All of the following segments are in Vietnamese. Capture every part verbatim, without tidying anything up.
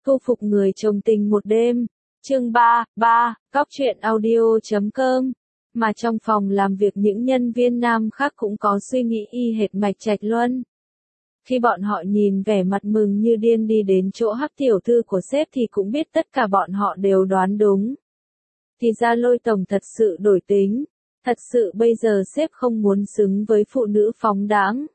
Thu phục người chồng tình một đêm. Chương ba, ba, Cóc truyện audio chấm com. Mà trong phòng làm việc những nhân viên nam khác cũng có suy nghĩ y hệt Mạch Trạch Luân. Khi bọn họ nhìn vẻ mặt mừng như điên đi đến chỗ Hắc tiểu thư của sếp thì cũng biết tất cả bọn họ đều đoán đúng. Thì ra Lôi tổng thật sự đổi tính, thật sự bây giờ sếp không muốn xứng với phụ nữ phóng đãng,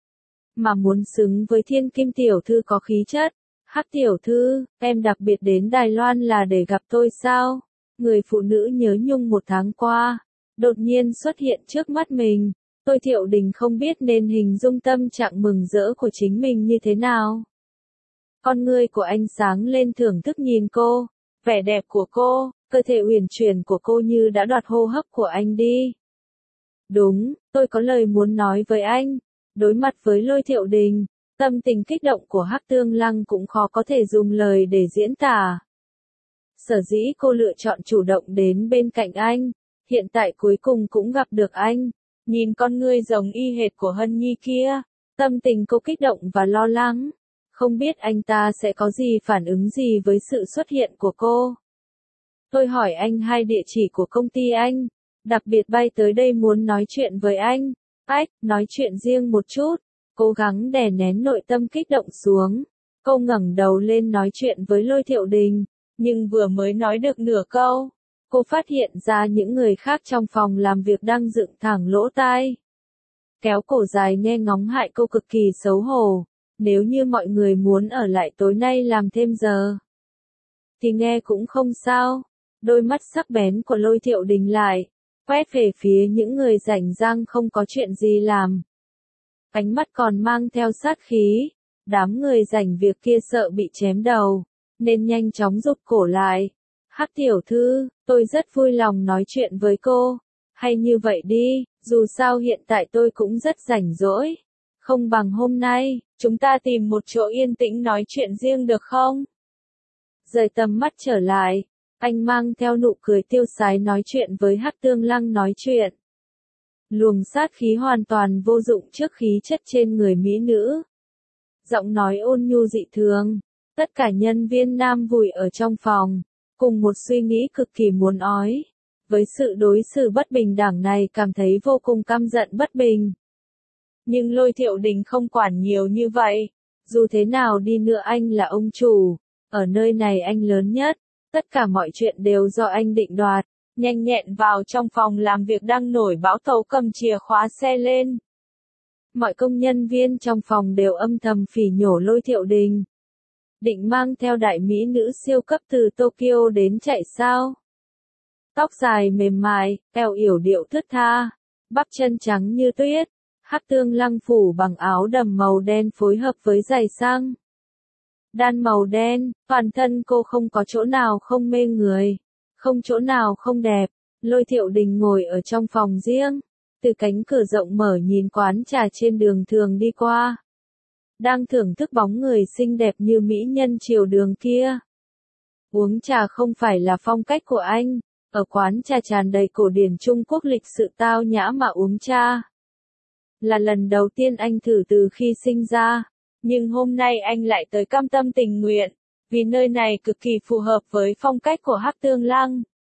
mà muốn xứng với thiên kim tiểu thư có khí chất. Hắc tiểu thư, em đặc biệt đến Đài Loan là để gặp tôi sao? Người phụ nữ nhớ nhung một tháng qua, đột nhiên xuất hiện trước mắt mình. Tôi Thiệu Đình không biết nên hình dung tâm trạng mừng rỡ của chính mình như thế nào. Con ngươi của anh sáng lên thưởng thức nhìn cô, vẻ đẹp của cô, cơ thể uyển chuyển của cô như đã đoạt hô hấp của anh đi. Đúng, tôi có lời muốn nói với anh. Đối mặt với Lôi Thiệu Đình, tâm tình kích động của Hắc Tương Lăng cũng khó có thể dùng lời để diễn tả. Sở dĩ cô lựa chọn chủ động đến bên cạnh anh, hiện tại cuối cùng cũng gặp được anh. Nhìn con ngươi giống y hệt của Hân Nhi kia, tâm tình cô kích động và lo lắng. Không biết anh ta sẽ có gì phản ứng gì với sự xuất hiện của cô. Tôi hỏi anh hai địa chỉ của công ty anh, đặc biệt bay tới đây muốn nói chuyện với anh. Ách, nói chuyện riêng một chút. Cố gắng đè nén nội tâm kích động xuống. Cô ngẩng đầu lên nói chuyện với Lôi Thiệu Đình, nhưng vừa mới nói được nửa câu, cô phát hiện ra những người khác trong phòng làm việc đang dựng thẳng lỗ tai. Kéo cổ dài nghe ngóng hại cô cực kỳ xấu hổ. Nếu như mọi người muốn ở lại tối nay làm thêm giờ, thì nghe cũng không sao. Đôi mắt sắc bén của Lôi Thiệu Đình lại quét về phía những người rảnh rang không có chuyện gì làm. Ánh mắt còn mang theo sát khí. Đám người rảnh việc kia sợ bị chém đầu, nên nhanh chóng rụt cổ lại. Hắc tiểu thư, tôi rất vui lòng nói chuyện với cô. Hay như vậy đi, dù sao hiện tại tôi cũng rất rảnh rỗi. Không bằng hôm nay, chúng ta tìm một chỗ yên tĩnh nói chuyện riêng được không? Rời tầm mắt trở lại, anh mang theo nụ cười tiêu sái nói chuyện với Hắc Tương Lăng nói chuyện. Luồng sát khí hoàn toàn vô dụng trước khí chất trên người mỹ nữ. Giọng nói ôn nhu dị thường. Tất cả nhân viên nam vùi ở trong phòng, cùng một suy nghĩ cực kỳ muốn ói. Với sự đối xử bất bình đẳng này cảm thấy vô cùng căm giận bất bình. Nhưng Lôi Thiệu Đình không quản nhiều như vậy. Dù thế nào đi nữa anh là ông chủ. Ở nơi này anh lớn nhất. Tất cả mọi chuyện đều do anh định đoạt. Nhanh nhẹn vào trong phòng làm việc đang nổi bão tấu cầm chìa khóa xe lên. Mọi công nhân viên trong phòng đều âm thầm phỉ nhổ Lôi Thiệu Đình. Định mang theo đại mỹ nữ siêu cấp từ Tokyo đến chạy sao? Tóc dài mềm mại, eo yểu điệu thướt tha, bắp chân trắng như tuyết. Hắc Tương Lăng phủ bằng áo đầm màu đen phối hợp với giày sang đan màu đen, toàn thân cô không có chỗ nào không mê người, không chỗ nào không đẹp. Lôi Thiệu Đình ngồi ở trong phòng riêng, từ cánh cửa rộng mở nhìn quán trà trên đường thường đi qua. Đang thưởng thức bóng người xinh đẹp như mỹ nhân chiều đường kia. Uống trà không phải là phong cách của anh, ở quán trà tràn đầy cổ điển Trung Quốc lịch sự tao nhã mà uống trà. Là lần đầu tiên anh thử từ khi sinh ra, nhưng hôm nay anh lại tới cam tâm tình nguyện, vì nơi này cực kỳ phù hợp với phong cách của Hắc Tương Lăng.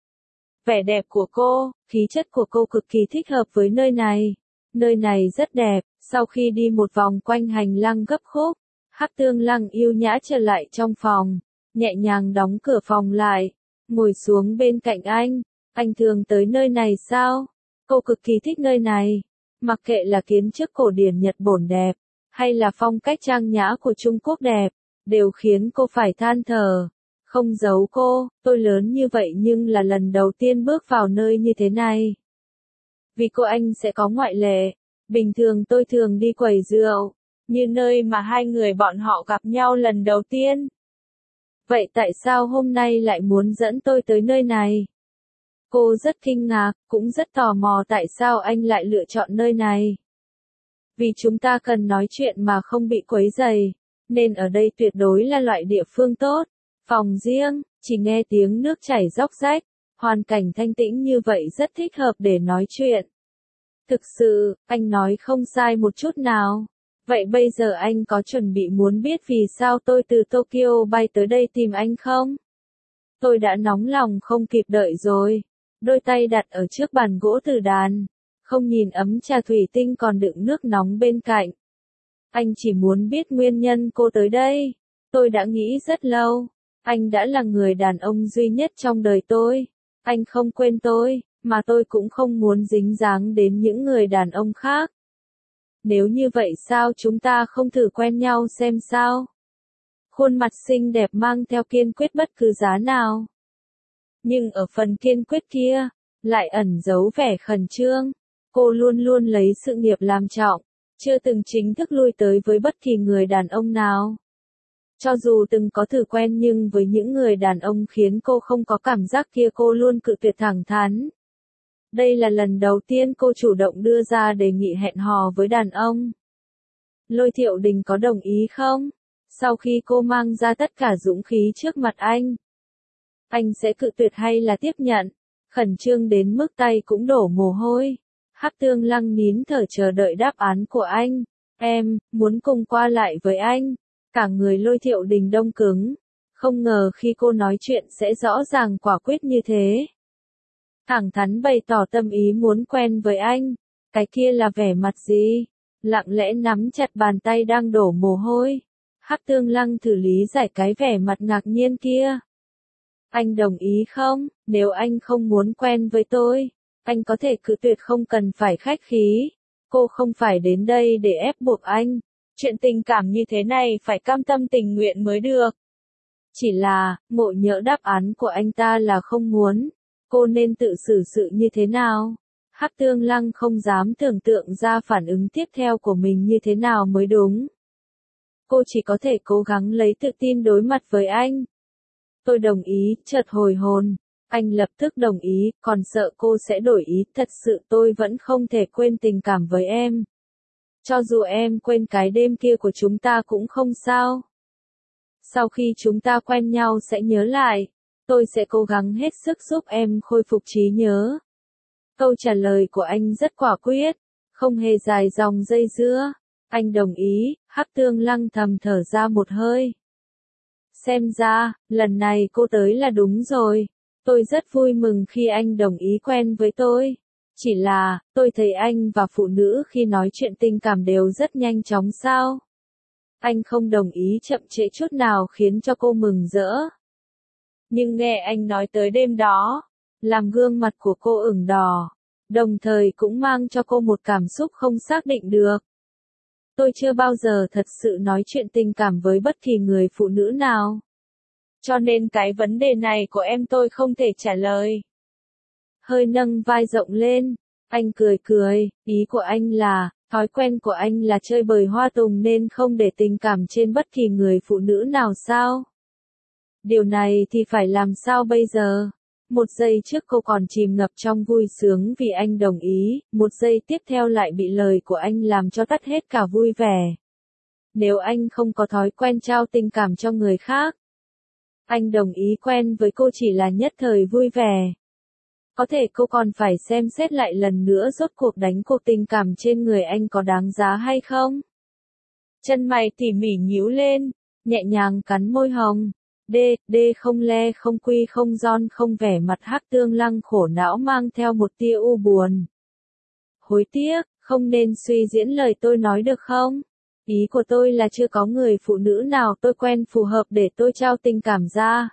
Vẻ đẹp của cô, khí chất của cô cực kỳ thích hợp với nơi này. Nơi này rất đẹp. Sau khi đi một vòng quanh hành lang gấp khúc, Hắc Tương Lăng yêu nhã trở lại trong phòng, nhẹ nhàng đóng cửa phòng lại, ngồi xuống bên cạnh anh. Anh thường tới nơi này sao? Cô cực kỳ thích nơi này. Mặc kệ là kiến trúc cổ điển Nhật Bản đẹp, hay là phong cách trang nhã của Trung Quốc đẹp, đều khiến cô phải than thở. Không giấu cô, tôi lớn như vậy nhưng là lần đầu tiên bước vào nơi như thế này. Vì cô anh sẽ có ngoại lệ. Bình thường tôi thường đi quầy rượu, như nơi mà hai người bọn họ gặp nhau lần đầu tiên. Vậy tại sao hôm nay lại muốn dẫn tôi tới nơi này? Cô rất kinh ngạc, cũng rất tò mò tại sao anh lại lựa chọn nơi này. Vì chúng ta cần nói chuyện mà không bị quấy rầy, nên ở đây tuyệt đối là loại địa phương tốt. Phòng riêng, chỉ nghe tiếng nước chảy róc rách, hoàn cảnh thanh tĩnh như vậy rất thích hợp để nói chuyện. Thực sự, anh nói không sai một chút nào. Vậy bây giờ anh có chuẩn bị muốn biết vì sao tôi từ Tokyo bay tới đây tìm anh không? Tôi đã nóng lòng không kịp đợi rồi. Đôi tay đặt ở trước bàn gỗ từ đàn. Không nhìn ấm trà thủy tinh còn đựng nước nóng bên cạnh. Anh chỉ muốn biết nguyên nhân cô tới đây. Tôi đã nghĩ rất lâu. Anh đã là người đàn ông duy nhất trong đời tôi. Anh không quên tôi, mà tôi cũng không muốn dính dáng đến những người đàn ông khác. Nếu như vậy sao chúng ta không thử quen nhau xem sao? Khuôn mặt xinh đẹp mang theo kiên quyết bất cứ giá nào. Nhưng ở phần kiên quyết kia, lại ẩn giấu vẻ khẩn trương. Cô luôn luôn lấy sự nghiệp làm trọng, chưa từng chính thức lui tới với bất kỳ người đàn ông nào. Cho dù từng có thử quen nhưng với những người đàn ông khiến cô không có cảm giác kia cô luôn cự tuyệt thẳng thắn. Đây là lần đầu tiên cô chủ động đưa ra đề nghị hẹn hò với đàn ông. Lôi Thiệu Đình có đồng ý không? Sau khi cô mang ra tất cả dũng khí trước mặt anh, anh sẽ cự tuyệt hay là tiếp nhận? Khẩn trương đến mức tay cũng đổ mồ hôi. Hắc Tương Lăng nín thở chờ đợi đáp án của anh. Em, muốn cùng qua lại với anh. Cả người Lôi Thiệu Đình đông cứng. Không ngờ khi cô nói chuyện sẽ rõ ràng quả quyết như thế. Thẳng thắn bày tỏ tâm ý muốn quen với anh. Cái kia là vẻ mặt gì? Lặng lẽ nắm chặt bàn tay đang đổ mồ hôi. Hắc Tương Lăng thử lý giải cái vẻ mặt ngạc nhiên kia. Anh đồng ý không? Nếu anh không muốn quen với tôi, anh có thể cự tuyệt không cần phải khách khí. Cô không phải đến đây để ép buộc anh. Chuyện tình cảm như thế này phải cam tâm tình nguyện mới được. Chỉ là, ngộ nhỡ đáp án của anh ta là không muốn. Cô nên tự xử sự như thế nào? Hắc Tương Lăng không dám tưởng tượng ra phản ứng tiếp theo của mình như thế nào mới đúng. Cô chỉ có thể cố gắng lấy tự tin đối mặt với anh. Tôi đồng ý, chợt hồi hồn. Anh lập tức đồng ý, còn sợ cô sẽ đổi ý, thật sự tôi vẫn không thể quên tình cảm với em. Cho dù em quên cái đêm kia của chúng ta cũng không sao. Sau khi chúng ta quen nhau sẽ nhớ lại. Tôi sẽ cố gắng hết sức giúp em khôi phục trí nhớ. Câu trả lời của anh rất quả quyết, không hề dài dòng dây dưa. Anh đồng ý, Hắc Tương Lăng thầm thở ra một hơi. Xem ra, lần này cô tới là đúng rồi. Tôi rất vui mừng khi anh đồng ý quen với tôi. Chỉ là, tôi thấy anh và phụ nữ khi nói chuyện tình cảm đều rất nhanh chóng sao? Anh không đồng ý chậm trễ chút nào khiến cho cô mừng rỡ. Nhưng nghe anh nói tới đêm đó, làm gương mặt của cô ửng đỏ, đồng thời cũng mang cho cô một cảm xúc không xác định được. Tôi chưa bao giờ thật sự nói chuyện tình cảm với bất kỳ người phụ nữ nào. Cho nên cái vấn đề này của em tôi không thể trả lời. Hơi nâng vai rộng lên, anh cười cười, ý của anh là, thói quen của anh là chơi bời hoa tùng nên không để tình cảm trên bất kỳ người phụ nữ nào sao? Điều này thì phải làm sao bây giờ? Một giây trước cô còn chìm ngập trong vui sướng vì anh đồng ý, một giây tiếp theo lại bị lời của anh làm cho tắt hết cả vui vẻ. Nếu anh không có thói quen trao tình cảm cho người khác, anh đồng ý quen với cô chỉ là nhất thời vui vẻ. Có thể cô còn phải xem xét lại lần nữa rốt cuộc đánh cuộc tình cảm trên người anh có đáng giá hay không? Chân mày tỉ mỉ nhíu lên, nhẹ nhàng cắn môi hồng. D, D không le không quy không giòn không vẻ mặt Hắc Tương Lăng khổ não mang theo một tia u buồn. Hối tiếc, không nên suy diễn lời tôi nói được không? Ý của tôi là chưa có người phụ nữ nào tôi quen phù hợp để tôi trao tình cảm ra.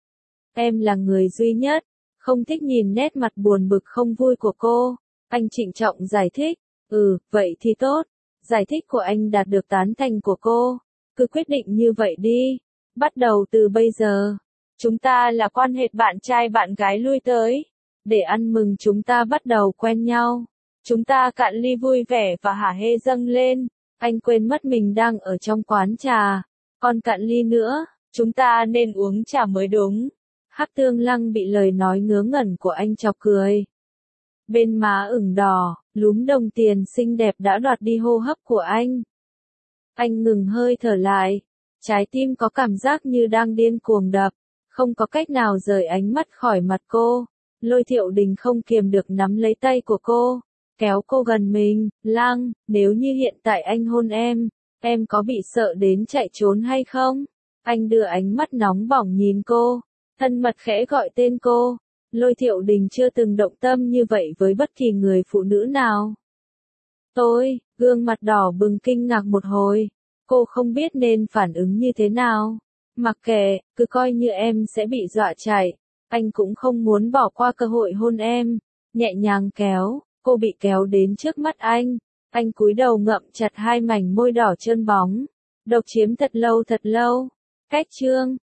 Em là người duy nhất, không thích nhìn nét mặt buồn bực không vui của cô. Anh trịnh trọng giải thích, ừ, vậy thì tốt. Giải thích của anh đạt được tán thành của cô. Cứ quyết định như vậy đi. Bắt đầu từ bây giờ, chúng ta là quan hệ bạn trai bạn gái lui tới. Để ăn mừng chúng ta bắt đầu quen nhau. Chúng ta cạn ly vui vẻ và hả hê dâng lên. Anh quên mất mình đang ở trong quán trà. Còn cạn ly nữa, chúng ta nên uống trà mới đúng. Hắc Tương Lăng bị lời nói ngớ ngẩn của anh chọc cười. Bên má ửng đỏ, lúm đồng tiền xinh đẹp đã đoạt đi hô hấp của anh. Anh ngừng hơi thở lại. Trái tim có cảm giác như đang điên cuồng đập, không có cách nào rời ánh mắt khỏi mặt cô. Lôi Thiệu Đình không kiềm được nắm lấy tay của cô, kéo cô gần mình. Lăng, nếu như hiện tại anh hôn em, Em có bị sợ đến chạy trốn hay không? Anh đưa ánh mắt nóng bỏng nhìn cô, thân mật khẽ gọi tên cô. Lôi Thiệu Đình chưa từng động tâm như vậy với bất kỳ người phụ nữ nào. Tôi, gương mặt đỏ bừng kinh ngạc một hồi. Cô không biết nên phản ứng như thế nào. Mặc kệ, cứ coi như em sẽ bị dọa chạy. Anh cũng không muốn bỏ qua cơ hội hôn em. Nhẹ nhàng kéo, cô bị kéo đến trước mắt anh. Anh cúi đầu ngậm chặt hai mảnh môi đỏ trơn bóng. Độc chiếm thật lâu thật lâu. Cách chương